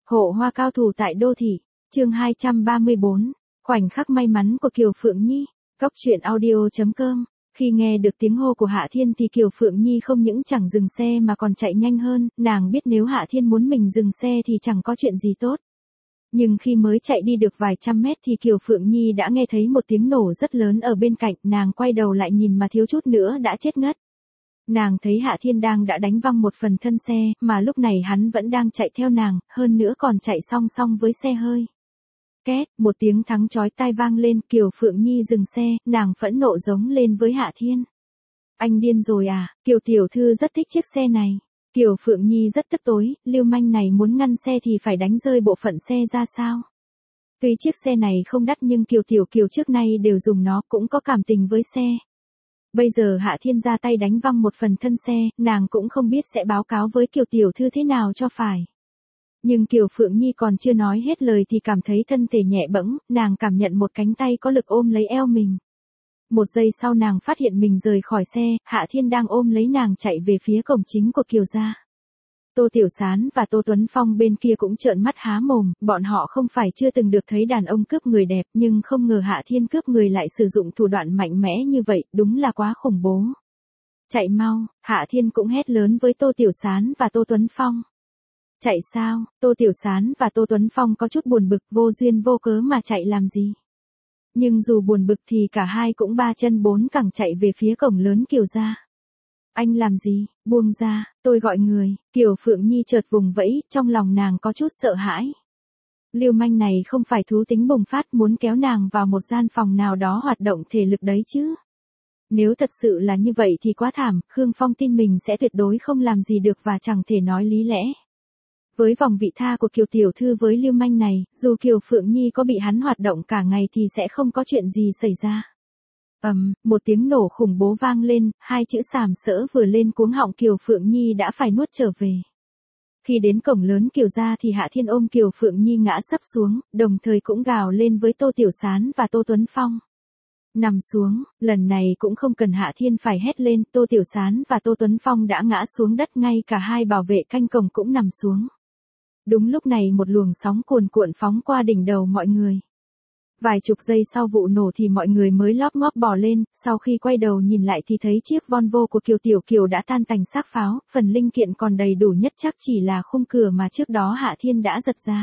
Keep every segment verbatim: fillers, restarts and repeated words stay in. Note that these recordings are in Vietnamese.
Hộ hoa cao thủ tại đô thị, chương hai trăm ba mươi bốn, khoảnh khắc may mắn của Kiều Phượng Nhi, Cóc truyện audio chấm com. Khi nghe được tiếng hô của Hạ Thiên thì Kiều Phượng Nhi không những chẳng dừng xe mà còn chạy nhanh hơn, nàng biết nếu Hạ Thiên muốn mình dừng xe thì chẳng có chuyện gì tốt. Nhưng khi mới chạy đi được vài trăm mét thì Kiều Phượng Nhi đã nghe thấy một tiếng nổ rất lớn ở bên cạnh, nàng quay đầu lại nhìn mà thiếu chút nữa đã chết ngất. Nàng thấy Hạ Thiên đang đã đánh văng một phần thân xe, mà lúc này hắn vẫn đang chạy theo nàng, hơn nữa còn chạy song song với xe hơi. Két, một tiếng thắng chói tai vang lên, Kiều Phượng Nhi dừng xe, nàng phẫn nộ giống lên với Hạ Thiên. Anh điên rồi à, Kiều tiểu thư rất thích chiếc xe này. Kiều Phượng Nhi rất tức tối, lưu manh này muốn ngăn xe thì phải đánh rơi bộ phận xe ra sao. Tuy chiếc xe này không đắt nhưng Kiều tiểu Kiều trước nay đều dùng nó, cũng có cảm tình với xe. Bây giờ Hạ Thiên ra tay đánh văng một phần thân xe, nàng cũng không biết sẽ báo cáo với Kiều tiểu thư thế nào cho phải. Nhưng Kiều Phượng Nhi còn chưa nói hết lời thì cảm thấy thân thể nhẹ bẫng, nàng cảm nhận một cánh tay có lực ôm lấy eo mình. Một giây sau nàng phát hiện mình rời khỏi xe, Hạ Thiên đang ôm lấy nàng chạy về phía cổng chính của Kiều gia. Tô Tiểu Sán và Tô Tuấn Phong bên kia cũng trợn mắt há mồm, bọn họ không phải chưa từng được thấy đàn ông cướp người đẹp, nhưng không ngờ Hạ Thiên cướp người lại sử dụng thủ đoạn mạnh mẽ như vậy, đúng là quá khủng bố. Chạy mau, Hạ Thiên cũng hét lớn với Tô Tiểu Sán và Tô Tuấn Phong. Chạy sao, Tô Tiểu Sán và Tô Tuấn Phong có chút buồn bực, vô duyên vô cớ mà chạy làm gì. Nhưng dù buồn bực thì cả hai cũng ba chân bốn cẳng chạy về phía cổng lớn Kiều gia. Anh làm gì, buông ra, tôi gọi người, Kiều Phượng Nhi chợt vùng vẫy, trong lòng nàng có chút sợ hãi. Lưu manh này không phải thú tính bùng phát muốn kéo nàng vào một gian phòng nào đó hoạt động thể lực đấy chứ. Nếu thật sự là như vậy thì quá thảm, Khương Phong tin mình sẽ tuyệt đối không làm gì được và chẳng thể nói lý lẽ. Với vòng vị tha của Kiều tiểu thư với lưu manh này, dù Kiều Phượng Nhi có bị hắn hoạt động cả ngày thì sẽ không có chuyện gì xảy ra. Ầm, um, một tiếng nổ khủng bố vang lên, hai chữ sàm sỡ vừa lên cuống họng Kiều Phượng Nhi đã phải nuốt trở về. Khi đến cổng lớn Kiều gia thì Hạ Thiên ôm Kiều Phượng Nhi ngã sấp xuống, đồng thời cũng gào lên với Tô Tiểu Sán và Tô Tuấn Phong. Nằm xuống, lần này cũng không cần Hạ Thiên phải hét lên, Tô Tiểu Sán và Tô Tuấn Phong đã ngã xuống đất, ngay cả hai bảo vệ canh cổng cũng nằm xuống. Đúng lúc này một luồng sóng cuồn cuộn phóng qua đỉnh đầu mọi người. Vài chục giây sau vụ nổ thì mọi người mới lóp ngóp bò lên, sau khi quay đầu nhìn lại thì thấy chiếc Volvo của Kiều Tiểu Kiều đã tan tành xác pháo, phần linh kiện còn đầy đủ nhất chắc chỉ là khung cửa mà trước đó Hạ Thiên đã giật ra.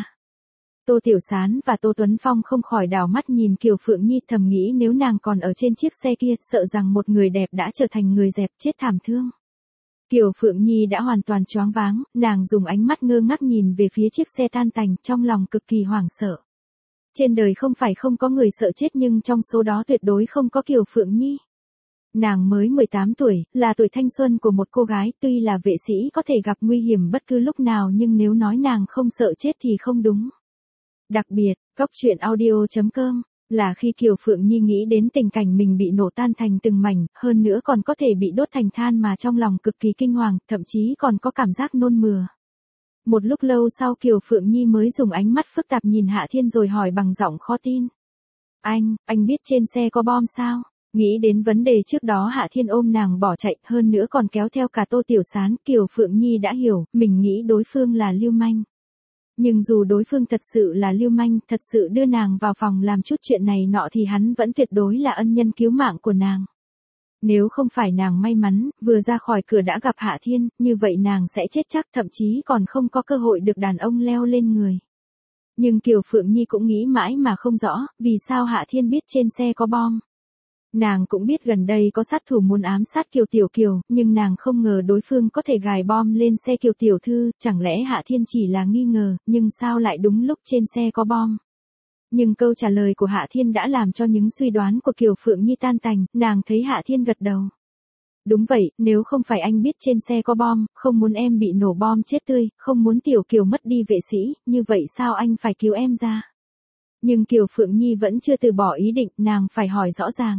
Tô Tiểu Sán và Tô Tuấn Phong không khỏi đảo mắt nhìn Kiều Phượng Nhi, thầm nghĩ nếu nàng còn ở trên chiếc xe kia, sợ rằng một người đẹp đã trở thành người dẹp chết thảm thương. Kiều Phượng Nhi đã hoàn toàn choáng váng, nàng dùng ánh mắt ngơ ngác nhìn về phía chiếc xe tan tành, trong lòng cực kỳ hoảng sợ. Trên đời không phải không có người sợ chết nhưng trong số đó tuyệt đối không có Kiều Phượng Nhi. Nàng mới mười tám tuổi, là tuổi thanh xuân của một cô gái, tuy là vệ sĩ có thể gặp nguy hiểm bất cứ lúc nào nhưng nếu nói nàng không sợ chết thì không đúng. Đặc biệt, Cóc truyện audio chấm com, là khi Kiều Phượng Nhi nghĩ đến tình cảnh mình bị nổ tan thành từng mảnh, hơn nữa còn có thể bị đốt thành than mà trong lòng cực kỳ kinh hoàng, thậm chí còn có cảm giác nôn mửa. Một lúc lâu sau Kiều Phượng Nhi mới dùng ánh mắt phức tạp nhìn Hạ Thiên rồi hỏi bằng giọng khó tin. Anh, anh biết trên xe có bom sao? Nghĩ đến vấn đề trước đó Hạ Thiên ôm nàng bỏ chạy, hơn nữa còn kéo theo cả Tô Tiểu Sán, Kiều Phượng Nhi đã hiểu, mình nghĩ đối phương là lưu manh. Nhưng dù đối phương thật sự là lưu manh, thật sự đưa nàng vào phòng làm chút chuyện này nọ thì hắn vẫn tuyệt đối là ân nhân cứu mạng của nàng. Nếu không phải nàng may mắn, vừa ra khỏi cửa đã gặp Hạ Thiên, như vậy nàng sẽ chết chắc, thậm chí còn không có cơ hội được đàn ông leo lên người. Nhưng Kiều Phượng Nhi cũng nghĩ mãi mà không rõ, vì sao Hạ Thiên biết trên xe có bom. Nàng cũng biết gần đây có sát thủ muốn ám sát Kiều Tiểu Kiều, nhưng nàng không ngờ đối phương có thể gài bom lên xe Kiều Tiểu Thư, chẳng lẽ Hạ Thiên chỉ là nghi ngờ, nhưng sao lại đúng lúc trên xe có bom. Nhưng câu trả lời của Hạ Thiên đã làm cho những suy đoán của Kiều Phượng Nhi tan tành, nàng thấy Hạ Thiên gật đầu. Đúng vậy, nếu không phải anh biết trên xe có bom, không muốn em bị nổ bom chết tươi, không muốn Tiểu Kiều mất đi vệ sĩ, như vậy sao anh phải cứu em ra. Nhưng Kiều Phượng Nhi vẫn chưa từ bỏ ý định, nàng phải hỏi rõ ràng.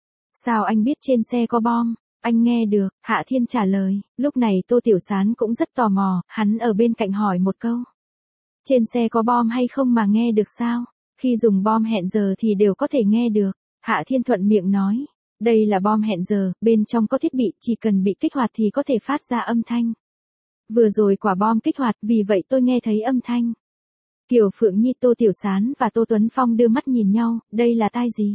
Sao anh biết trên xe có bom? Anh nghe được, Hạ Thiên trả lời. Lúc này Tô Tiểu Sán cũng rất tò mò, hắn ở bên cạnh hỏi một câu. Trên xe có bom hay không mà nghe được sao? Khi dùng bom hẹn giờ thì đều có thể nghe được. Hạ Thiên thuận miệng nói. Đây là bom hẹn giờ, bên trong có thiết bị, chỉ cần bị kích hoạt thì có thể phát ra âm thanh. Vừa rồi quả bom kích hoạt, vì vậy tôi nghe thấy âm thanh. Kiều Phượng Nhi, Tô Tiểu Sán và Tô Tuấn Phong đưa mắt nhìn nhau, đây là tai gì?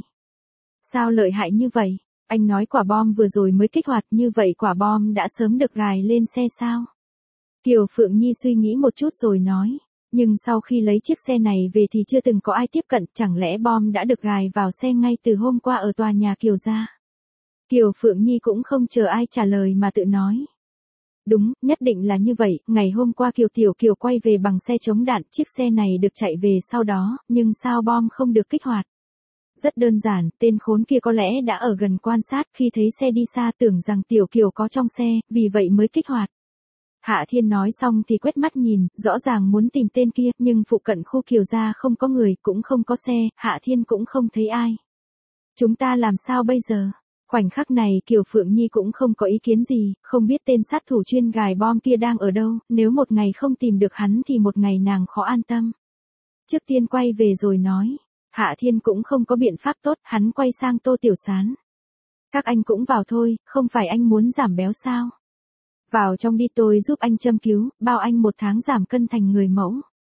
Sao lợi hại như vậy? Anh nói quả bom vừa rồi mới kích hoạt, như vậy quả bom đã sớm được gài lên xe sao? Kiều Phượng Nhi suy nghĩ một chút rồi nói, nhưng sau khi lấy chiếc xe này về thì chưa từng có ai tiếp cận, chẳng lẽ bom đã được gài vào xe ngay từ hôm qua ở tòa nhà Kiều gia? Kiều Phượng Nhi cũng không chờ ai trả lời mà tự nói. Đúng, nhất định là như vậy, ngày hôm qua Kiều Tiểu Kiều quay về bằng xe chống đạn, chiếc xe này được chạy về sau đó, nhưng sao bom không được kích hoạt? Rất đơn giản, tên khốn kia có lẽ đã ở gần quan sát, khi thấy xe đi xa tưởng rằng Tiểu Kiều có trong xe, vì vậy mới kích hoạt. Hạ Thiên nói xong thì quét mắt nhìn, rõ ràng muốn tìm tên kia, nhưng phụ cận khu Kiều gia không có người, cũng không có xe, Hạ Thiên cũng không thấy ai. Chúng ta làm sao bây giờ? Khoảnh khắc này Kiều Phượng Nhi cũng không có ý kiến gì, không biết tên sát thủ chuyên gài bom kia đang ở đâu, nếu một ngày không tìm được hắn thì một ngày nàng khó an tâm. Trước tiên quay về rồi nói. Hạ Thiên cũng không có biện pháp tốt, hắn quay sang Tô Tiểu Sán. Các anh cũng vào thôi, không phải anh muốn giảm béo sao? Vào trong đi, tôi giúp anh châm cứu, bao anh một tháng giảm cân thành người mẫu.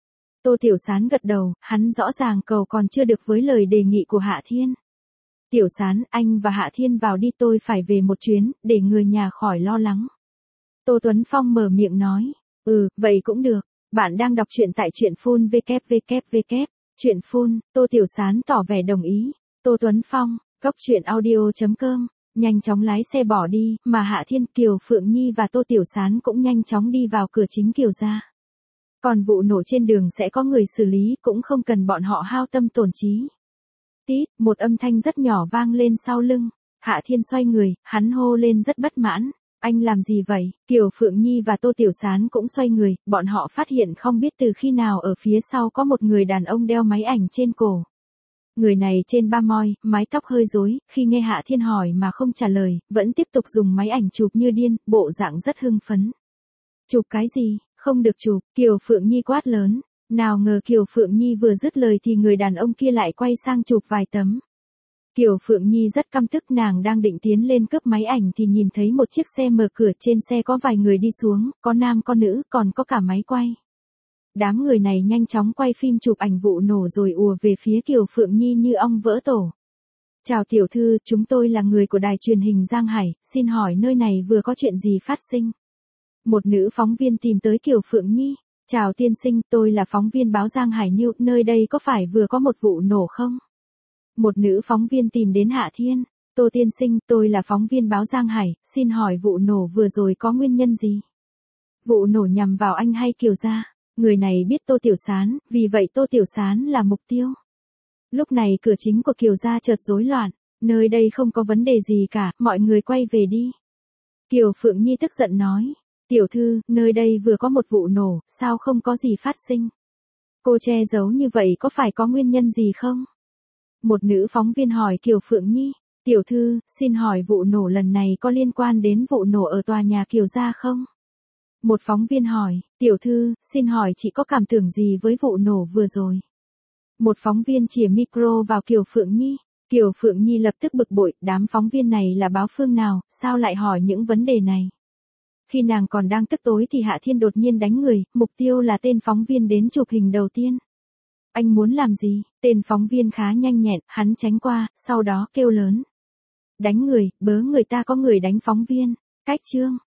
Tô Tiểu Sán gật đầu, hắn rõ ràng cầu còn chưa được với lời đề nghị của Hạ Thiên. Tiểu Sán, anh và Hạ Thiên vào đi, tôi phải về một chuyến, để người nhà khỏi lo lắng. Tô Tuấn Phong mở miệng nói, ừ, vậy cũng được, bạn đang đọc truyện tại truyện phun vê vê vê vê. Chuyện phun, Tô Tiểu Sán tỏ vẻ đồng ý. Tô Tuấn Phong, cốc truyện audio chấm com, nhanh chóng lái xe bỏ đi, mà Hạ Thiên, Kiều Phượng Nhi và Tô Tiểu Sán cũng nhanh chóng đi vào cửa chính Kiều gia. Còn vụ nổ trên đường sẽ có người xử lý, cũng không cần bọn họ hao tâm tổn trí. Tít, một âm thanh rất nhỏ vang lên sau lưng. Hạ Thiên xoay người, hắn hô lên rất bất mãn. Anh làm gì vậy? Kiều Phượng Nhi và Tô Tiểu Sán cũng xoay người, bọn họ phát hiện không biết từ khi nào ở phía sau có một người đàn ông đeo máy ảnh trên cổ. Người này trên ba moi, mái tóc hơi rối, khi nghe Hạ Thiên hỏi mà không trả lời, vẫn tiếp tục dùng máy ảnh chụp như điên, bộ dạng rất hưng phấn. Chụp cái gì? Không được chụp, Kiều Phượng Nhi quát lớn. Nào ngờ Kiều Phượng Nhi vừa dứt lời thì người đàn ông kia lại quay sang chụp vài tấm. Kiều Phượng Nhi rất căm tức, nàng đang định tiến lên cướp máy ảnh thì nhìn thấy một chiếc xe mở cửa, trên xe có vài người đi xuống, có nam có nữ, còn có cả máy quay. Đám người này nhanh chóng quay phim chụp ảnh vụ nổ rồi ùa về phía Kiều Phượng Nhi như ong vỡ tổ. Chào tiểu thư, chúng tôi là người của đài truyền hình Giang Hải, xin hỏi nơi này vừa có chuyện gì phát sinh? Một nữ phóng viên tìm tới Kiều Phượng Nhi. Chào tiên sinh, tôi là phóng viên báo Giang Hải News, nơi đây có phải vừa có một vụ nổ không? Một nữ phóng viên tìm đến Hạ Thiên. Tô tiên sinh, tôi là phóng viên báo Giang Hải, xin hỏi vụ nổ vừa rồi có nguyên nhân gì? Vụ nổ nhằm vào anh hay Kiều gia? Người này biết Tô Tiểu Sán, vì vậy Tô Tiểu Sán là mục tiêu. Lúc này cửa chính của Kiều gia chợt rối loạn, nơi đây không có vấn đề gì cả, mọi người quay về đi. Kiều Phượng Nhi tức giận nói. Tiểu thư, nơi đây vừa có một vụ nổ, sao không có gì phát sinh? Cô che giấu như vậy có phải có nguyên nhân gì không? Một nữ phóng viên hỏi Kiều Phượng Nhi. Tiểu thư, xin hỏi vụ nổ lần này có liên quan đến vụ nổ ở tòa nhà Kiều gia không? Một phóng viên hỏi. Tiểu thư, xin hỏi chị có cảm tưởng gì với vụ nổ vừa rồi? Một phóng viên chìa micro vào Kiều Phượng Nhi. Kiều Phượng Nhi lập tức bực bội, đám phóng viên này là báo phương nào, sao lại hỏi những vấn đề này? Khi nàng còn đang tức tối thì Hạ Thiên đột nhiên đánh người, mục tiêu là tên phóng viên đến chụp hình đầu tiên. Anh muốn làm gì? Tên phóng viên khá nhanh nhẹn, hắn tránh qua, sau đó kêu lớn. Đánh người, bớ người ta có người đánh phóng viên. Cách chương.